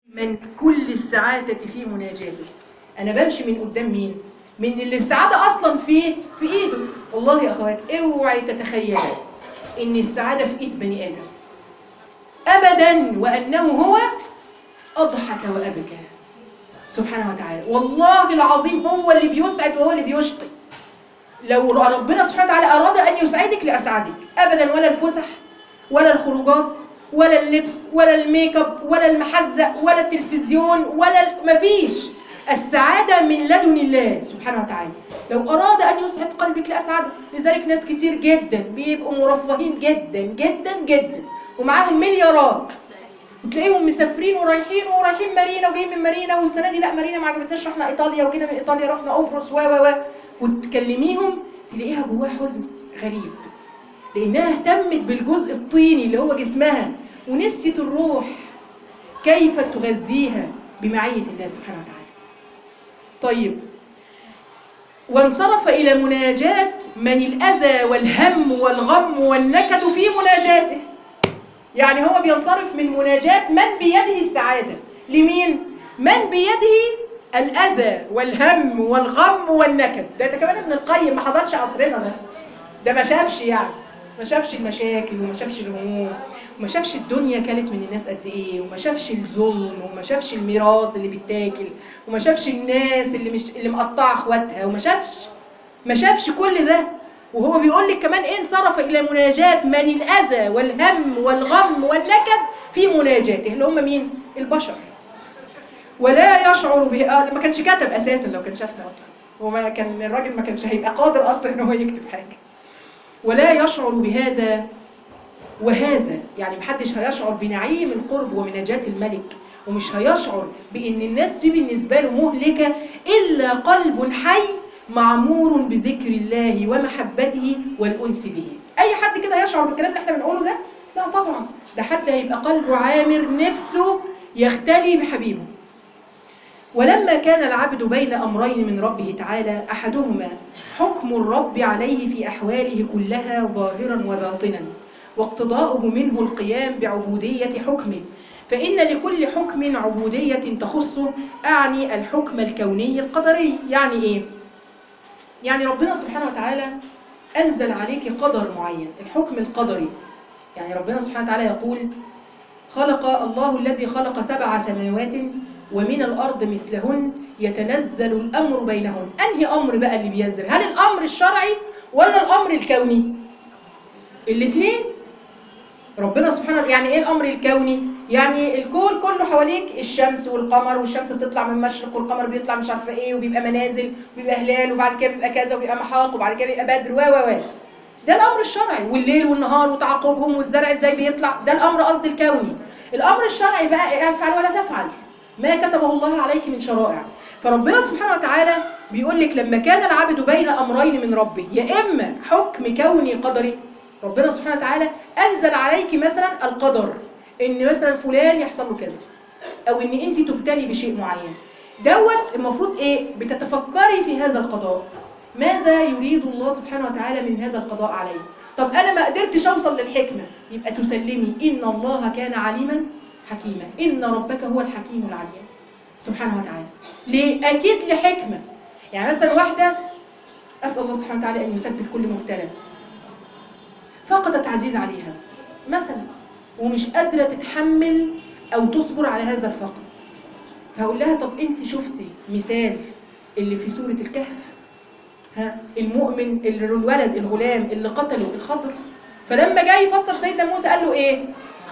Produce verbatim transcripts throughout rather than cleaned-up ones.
من كل السعادة في مناجاته. أنا بمشي من قدام مين؟ من اللي السعادة أصلا فيه في إيده. والله يا أخوات اوعي تتخيل إن السعادة في إيد بني آدم أبدا، وأنه هو أضحك وأبكى سبحانه وتعالى. والله العظيم هو اللي بيسعد وهو اللي بيشقي. لو ربنا سبحانه وتعالى أراد أن يسعدك لأسعدك أبدا، ولا الفسح ولا الخروجات ولا اللبس ولا الميك اب ولا المحزق ولا التلفزيون ولا مفيش. السعادة من لدن الله سبحانه وتعالى. لو أراد أن يسعد قلبك لأسعده. لذلك ناس كتير جدا بيبقوا مرفهين جدا جدا جدا ومعاهم مليارات، وتلاقيهم مسافرين ورايحين ورايحين مارينا وجايين من مارينا، والسنة دي لا مارينا ما عجبتناش رحنا إيطاليا، وجينا من إيطاليا رحنا قبرص و و و وتكلميهم تلاقيها جواها حزن غريب، لأنها اهتمت بالجزء الطيني اللي هو جسمها ونسيت الروح كيف تغذيها بمعية الله سبحانه وتعالى. طيب، وانصرف إلى مناجاة من الأذى والهم والغم والنكد في مناجاته. يعني هو بينصرف من مناجاة من بيده السعادة لمين؟ من بيده الأذى والهم والغم والنكد. ده كمان ابن القيم ما حضرش عصرنا ده، ده ما شافش يعني ما شافش المشاكل وما شافش الهموم وما شافش الدنيا كانت من الناس قد ايه، وما شافش الظلم وما شافش الميراث اللي بيتاكل وما شافش الناس اللي مش اللي مقطعه اخواتها وما شافش ما شافش كل ده. وهو بيقول لك كمان ايه؟ انصرف الى مناجاة من الاذى والهم والغم والنكد في مناجاته، اللي هم مين؟ البشر. ولا يشعر به. آه ما كانش كتب اساسا، لو كان شافنا اصلا هو ما كان الراجل ما كانش هيبقى قادر اصلا ان هو يكتب حاجه. ولا يشعر بهذا وهذا، يعني محدش هيشعر بنعيم القرب ومناجاة الملك، ومش هيشعر بأن الناس دي بالنسبة له مهلكة إلا قلب حي معمور بذكر الله ومحبته والأنس به. أي حد كده يشعر بالكلام اللي احنا بنقوله ده؟ لا طبعا، ده حد هيبقى قلبه عامر نفسه يختلي بحبيبه. ولما كان العبد بين أمرين من ربه تعالى، أحدهما حكم الرب عليه في أحواله كلها ظاهرا وباطنا، واقتضاؤه منه القيام بعبودية حكمه، فإن لكل حكم عبودية تخصه. أعني الحكم الكوني القدري. يعني إيه؟ يعني ربنا سبحانه وتعالى أنزل عليك قدر معين، الحكم القدري. يعني ربنا سبحانه وتعالى يقول: خلق الله الذي خلق سبع سماوات ومن الأرض مثلهن يتنزل الأمر بينهن. أنهي أمر بقى اللي بينزل؟ هل الأمر الشرعي ولا الأمر الكوني؟ الاثنين. ربنا سبحانه يعني ايه الأمر الكوني؟ يعني الكون كله حواليك، الشمس والقمر، والشمس بتطلع من المشرق والقمر بيطلع مش عارفه ايه، وبيبقى منازل وبيبقى هلال، وبعد كده بيبقى كذا وبيبقى محاق، وبعد كده بيبقى بدر و و و ده الأمر الشرعي، والليل والنهار وتعاقبهم والزرع ازاي بيطلع، ده الأمر قصدي الكوني. الأمر الشرعي بقى افعل ولا تفعل ما كتبه الله عليك من شرائع. فربنا سبحانه وتعالى بيقول لك لما كان العبد بين أمرين من ربه، يا إما حكم كوني قدري، ربنا سبحانه وتعالى أنزل عليك مثلا القدر إن مثلا فلان يحصل له كذا، أو إن أنت تبتلي بشيء معين دوت، المفروض إيه؟ بتتفكري في هذا القضاء، ماذا يريد الله سبحانه وتعالى من هذا القضاء علي؟ طب أنا ما قدرتش أوصل للحكمة، يبقى تسلمي إن الله كان عليما حكيما، إن ربك هو الحكيم العليم سبحانه وتعالى. ليه؟ أكيد لحكمة. يعني مثلا واحدة، أسأل الله سبحانه وتعالى أن يثبت كل مبتلى، فقدت عزيز عليها مثلا مثلا ومش قادرة تتحمل أو تصبر على هذا الفقد، فهقول لها طب أنت شفتي مثال اللي في سورة الكهف؟ ها، المؤمن اللي الولد الغلام اللي قتله الخضر، فلما جاي يفسر سيدنا موسى قال له إيه؟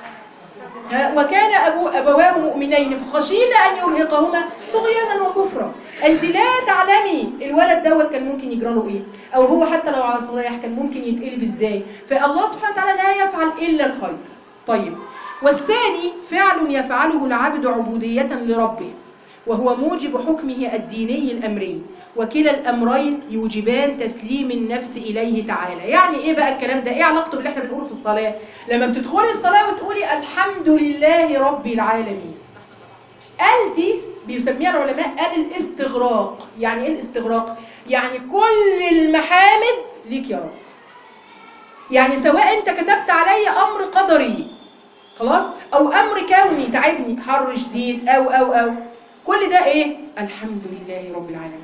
وكان أبو أبواه مؤمنين فخشينا أن يرهقهما طغيانا وكفرا. أنت لا تعلمي الولد دوت كان ممكن يجرى له إيه، أو هو حتى لو على صلاح كان ممكن يتقلب إزاي. فالله سبحانه وتعالى لا يفعل إلا الخير. طيب، والثاني فعل يفعله العبد عبودية لربه، وهو موجب حكمه الديني الأمري، وكلا الأمرين يوجبان تسليم النفس إليه تعالى. يعني إيه بقى الكلام ده؟ إيه علاقته باللي احنا بنقوله في الصلاة؟ لما بتدخلي الصلاة وتقولي الحمد لله رب العالمين، قال دي بيسميها العلماء قال الاستغراق. يعني إيه الاستغراق؟ يعني كل المحامد ليك يا رب. يعني سواء أنت كتبت علي أمر قدري خلاص، او امر كوني تعبني، حر شديد او او او كل ده ايه؟ الحمد لله رب العالمين.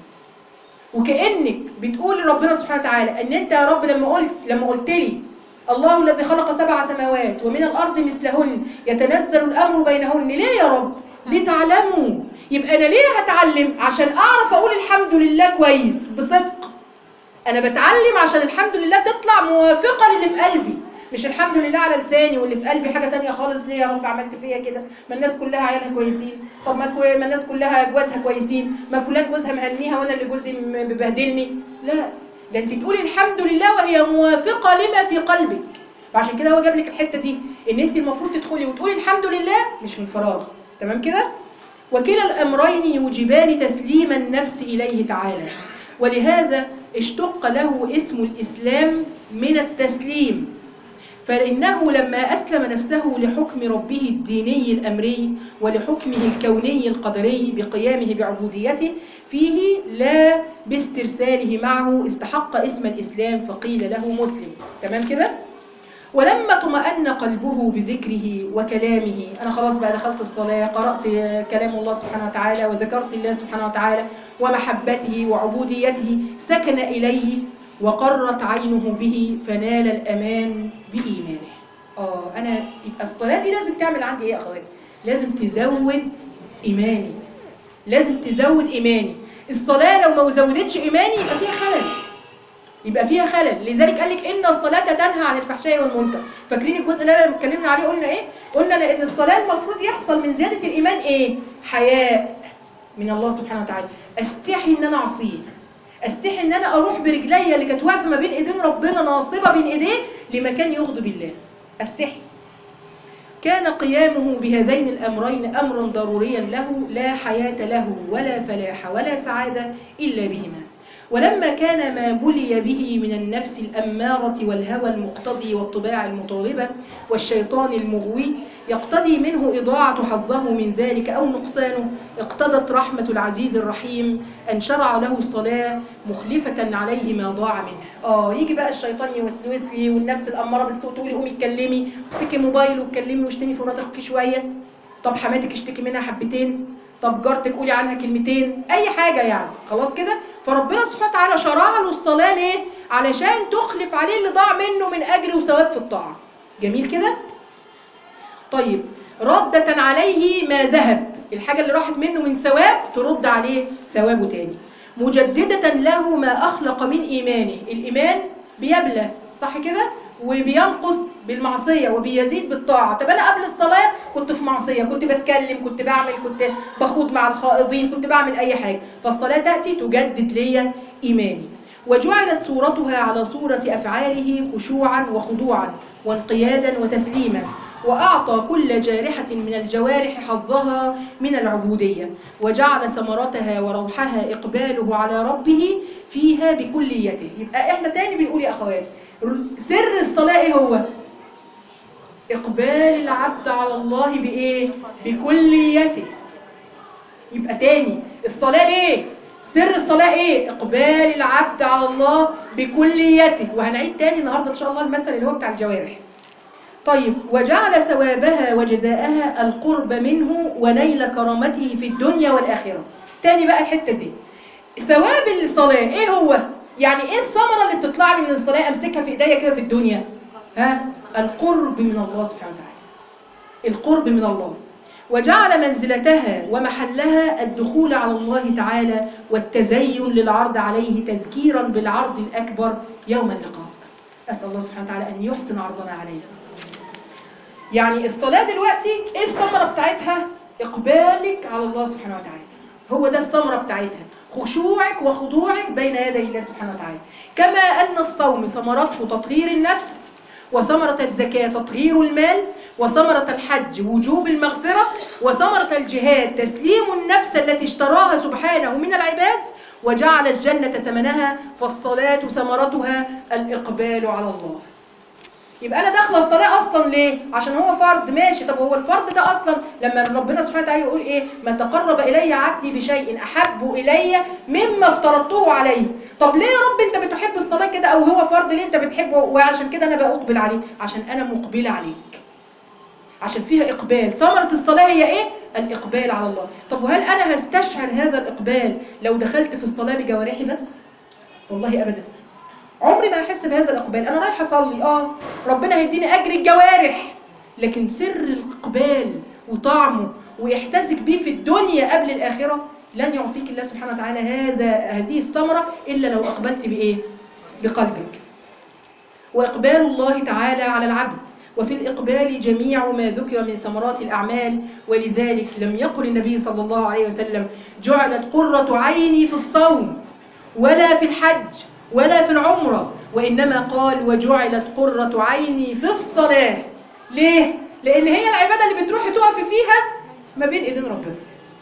وكأنك بتقول لربنا سبحانه وتعالى ان انت يا رب لما قلت لما قلت لي الله الذي خلق سبع سماوات ومن الارض مثلهن يتنزل الامر بينهن، ليه يا رب؟ لتعلموا. يبقى انا ليه هتعلم؟ عشان اعرف اقول الحمد لله كويس بصدق. انا بتعلم عشان الحمد لله تطلع موافقه للي في قلبي، مش الحمد لله على لساني واللي في قلبي حاجه تانية خالص. ليه يا رب عملت فيا كده؟ ما الناس كلها عيالها كويسين، طب ما, كو... ما الناس كلها جوازها كويسين، ما فلان جوزها مهنيها وانا اللي جوزي مبهدلني. لا، ده انت تقولي الحمد لله وهي موافقه لما في قلبك. وعشان كده هو جاب لك الحته دي ان انت المفروض تدخلي وتقولي الحمد لله مش من فراغ. تمام كده؟ وكلا الامرين يوجبان تسليم النفس اليه تعالى، ولهذا اشتق له اسم الاسلام من التسليم، فإنه لما أسلم نفسه لحكم ربه الديني الأمري ولحكمه الكوني القدري بقيامه بعبوديته فيه لا باسترساله معه استحق اسم الإسلام فقيل له مسلم. تمام كده؟ ولما اطمأن قلبه بذكره وكلامه، أنا خلاص بقى دخلت الصلاة، قرأت كلام الله سبحانه وتعالى وذكرت الله سبحانه وتعالى ومحبته وعبوديته، سكن إليه وقرت عينه به فنال الأمان بإيمانه. آه أنا يبقى الصلاة دي لازم تعمل عندي إيه يا أخواتي؟ لازم تزود إيماني، لازم تزود إيماني. الصلاة لو ما زودتش إيماني يبقى فيها خلل، يبقى فيها خلل. لذلك قال لك إن الصلاة تنهى عن الفحشاء والمنكر. فاكرين الجزء اللي احنا اتكلمنا عليه قلنا إيه؟ قلنا لأن الصلاة المفروض يحصل من زيادة الإيمان إيه؟ حياء من الله سبحانه وتعالى. أستحي إن أنا أعصيه، استحي ان انا اروح برجليا اللي كانت واقفه ما بين ايدين ربنا ناصبه بين ايديه لمكان يغضب الله، استحي. كان قيامه بهذين الامرين امرا ضروريا له، لا حياه له ولا فلاح ولا سعاده الا بهما. ولما كان ما بلي به من النفس الاماره والهوى المقتضي والطباع المطالبه والشيطان المغوي يقتضي منه إضاعة حظه من ذلك أو نقصانه، اقتضت رحمة العزيز الرحيم أن شرع له الصلاة مخلفة عليه ما ضاع منه. آه يجي بقى الشيطان يوسوس لي والنفس الأمارة بالسوء تقولي قومي اتكلمي، امسكي موبايل واتكلمي واشتمي في مرات اخوكي شوية، طب حماتك اشتكي منها حبتين، طب جارتك قولي عنها كلمتين، أي حاجة يعني. خلاص كده؟ فربنا سبحانه وتعالى شرع له الصلاة ليه؟ علشان تخلف عليه اللي ضاع منه من أجر وثواب في الطاعة. جميل كده؟ طيب، ردة عليه ما ذهب، الحاجة اللي راحت منه من ثواب ترد عليه ثوابه تاني. مجددة له ما أخلق من إيمانه، الإيمان بيبلى صح كده؟ وبينقص بالمعصية وبيزيد بالطاعة. طب أنا قبل الصلاة كنت في معصية، كنت بتكلم، كنت بعمل، كنت بخوض مع الخائضين، كنت بعمل أي حاجة، فالصلاة تأتي تجدد لي إيماني. وجعلت صورتها على صورة أفعاله خشوعا وخضوعا وانقيادا وتسليما، وأعطى كل جارحة من الجوارح حظها من العبودية، وجعل ثمرتها وروحها إقباله على ربه فيها بكليته. يبقى إحنا تاني بنقول يا أخواتي سر الصلاة إيه هو؟ إقبال العبد على الله بإيه؟ بكليته. يبقى تاني الصلاة ليه؟ سر الصلاة إيه؟ إقبال العبد على الله بكليته. وهنعيد تاني النهاردة إن شاء الله المثل اللي هو بتاع الجوارح. طيب، وجعل ثوابها وجزاءها القرب منه ونيل كرامته في الدنيا والآخرة. تاني بقى الحتة دي، ثواب الصلاة ايه هو؟ يعني ايه الثمرة اللي بتطلع لي من الصلاة امسكها في ايديا كده في الدنيا؟ ها؟ القرب من الله سبحانه وتعالى، القرب من الله. وجعل منزلتها ومحلها الدخول على الله تعالى والتزين للعرض عليه تذكيرا بالعرض الأكبر يوم اللقاء. أسأل الله سبحانه وتعالى أن يحسن عرضنا عليه. يعني الصلاة دلوقتي ايه الثمرة بتاعتها؟ اقبالك على الله سبحانه وتعالى، هو ده الثمرة بتاعتها، خشوعك وخضوعك بين يدي الله سبحانه وتعالى. كما أن الصوم ثمرته تطهير النفس، وثمرة الزكاة تطهير المال، وثمرة الحج وجوب المغفرة، وثمرة الجهاد تسليم النفس التي اشتراها سبحانه من العباد وجعل الجنة ثمنها، فالصلاة ثمرتها الإقبال على الله. يبقى أنا داخله الصلاة أصلا ليه؟ عشان هو فرض، ماشي. طب هو الفرض ده أصلا لما ربنا سبحانه وتعالى يقول إيه؟ ما تقرب إلي عبدي بشيء أحب إلي مما افترضته عليه. طب ليه يا رب أنت بتحب الصلاة كده؟ أو هو فرض ليه أنت بتحبه وعشان كده أنا بقبل عليه؟ عشان أنا مقبلة عليك، عشان فيها إقبال. ثمرة الصلاة هي إيه؟ الإقبال على الله. طب وهل أنا هستشعر هذا الإقبال لو دخلت في الصلاة بجوارحي بس؟ والله أبدا، عمري ما أحس بهذا الإقبال. أنا رايح أصلي، آه ربنا هيديني أجر الجوارح، لكن سر الإقبال وطعمه وإحساسك بيه في الدنيا قبل الآخرة لن يعطيك الله سبحانه وتعالى هذا هذه الثمرة إلا لو أقبلت بإيه؟ بقلبك. وإقبال الله تعالى على العبد، وفي الإقبال جميع ما ذكر من ثمرات الأعمال. ولذلك لم يقل النبي صلى الله عليه وسلم جعلت قرة عيني في الصوم ولا في الحج ولا في العمرة، وإنما قال وجعلت قرة عيني في الصلاة. ليه؟ لأن هي العبادة اللي بتروحي تقفي فيها ما بين إيدين ربنا.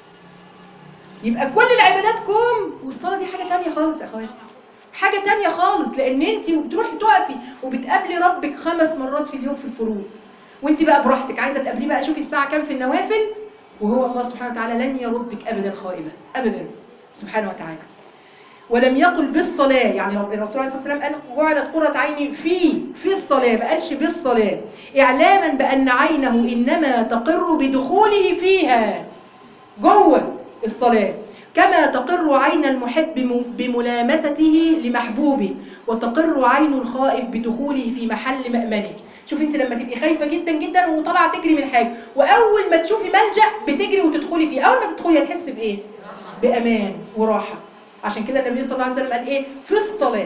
يبقى كل العبادات كوم، والصلاة دي حاجة تانية خالص يا أخواتي، حاجة تانية خالص. لأن أنت بتروحي تقفي وبتقابلي ربك خمس مرات في اليوم في الفروض، وأنت بقى براحتك عايزة تقابليه بقى شوفي الساعة كام في النوافل، وهو الله سبحانه وتعالى لن يردك أبدا خائبة أبدا سبحانه وتعالى. ولم يقل بالصلاة، يعني الرسول عليه الصلاة والسلام قال جعلت قرة عيني في في الصلاة، ما قالش بالصلاة، إعلاما بأن عينه إنما تقر بدخوله فيها جوه الصلاة، كما تقر عين المحب بملامسته لمحبوبه، وتقر عين الخائف بدخوله في محل مأمنه. شوف انت لما تبقي خايفة جدا جدا وطالعة تجري من حاجة، وأول ما تشوفي ملجأ بتجري وتدخلي فيه، أول ما تدخلي هتحسي بإيه؟ بأمان وراحة. عشان كده النبي صلى الله عليه وسلم قال إيه؟ في الصلاة.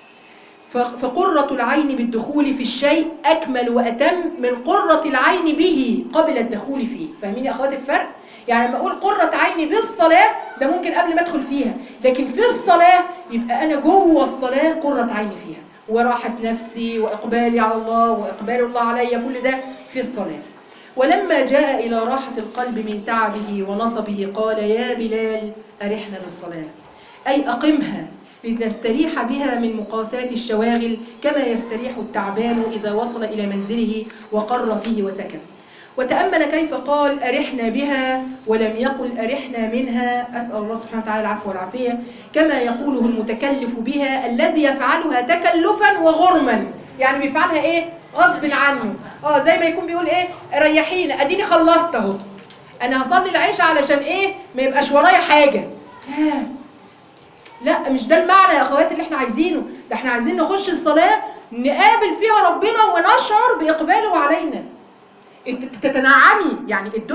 فقرة العين بالدخول في الشيء أكمل وأتم من قرة العين به قبل الدخول فيه. فاهمين يا أخواتي الفرق؟ يعني لما أقول قرة عيني بالصلاة ده ممكن قبل ما أدخل فيها، لكن في الصلاة يبقى أنا جوه الصلاة قرة عيني فيها، وراحة نفسي وإقبالي على الله وإقبال الله علي، كل ده في الصلاة. ولما جاء إلى راحة القلب من تعبه ونصبه قال يا بلال أرحنا بالصلاة، أي أقمها لنستريح بها من مقاسات الشواغل كما يستريح التعبان إذا وصل إلى منزله وقر فيه وسكن. وتأمل كيف قال أرحنا بها ولم يقل أرحنا منها، أسأل الله سبحانه وتعالى العفو والعافية، كما يقوله المتكلف بها الذي يفعلها تكلفا وغرما، يعني بيفعلها إيه؟ غصب عنه. آه زي ما يكون بيقول إيه؟ ريحينا أديني خلصت أهو، أنا هصلي العشاء علشان إيه؟ ما يبقاش ورايا حاجة. لا لا، مش ده المعنى يا أخواتي اللي احنا عايزينه. ده احنا عايزين نخش الصلاة نقابل فيها ربنا ونشعر بإقباله علينا، تتنعمي. يعني الدنيا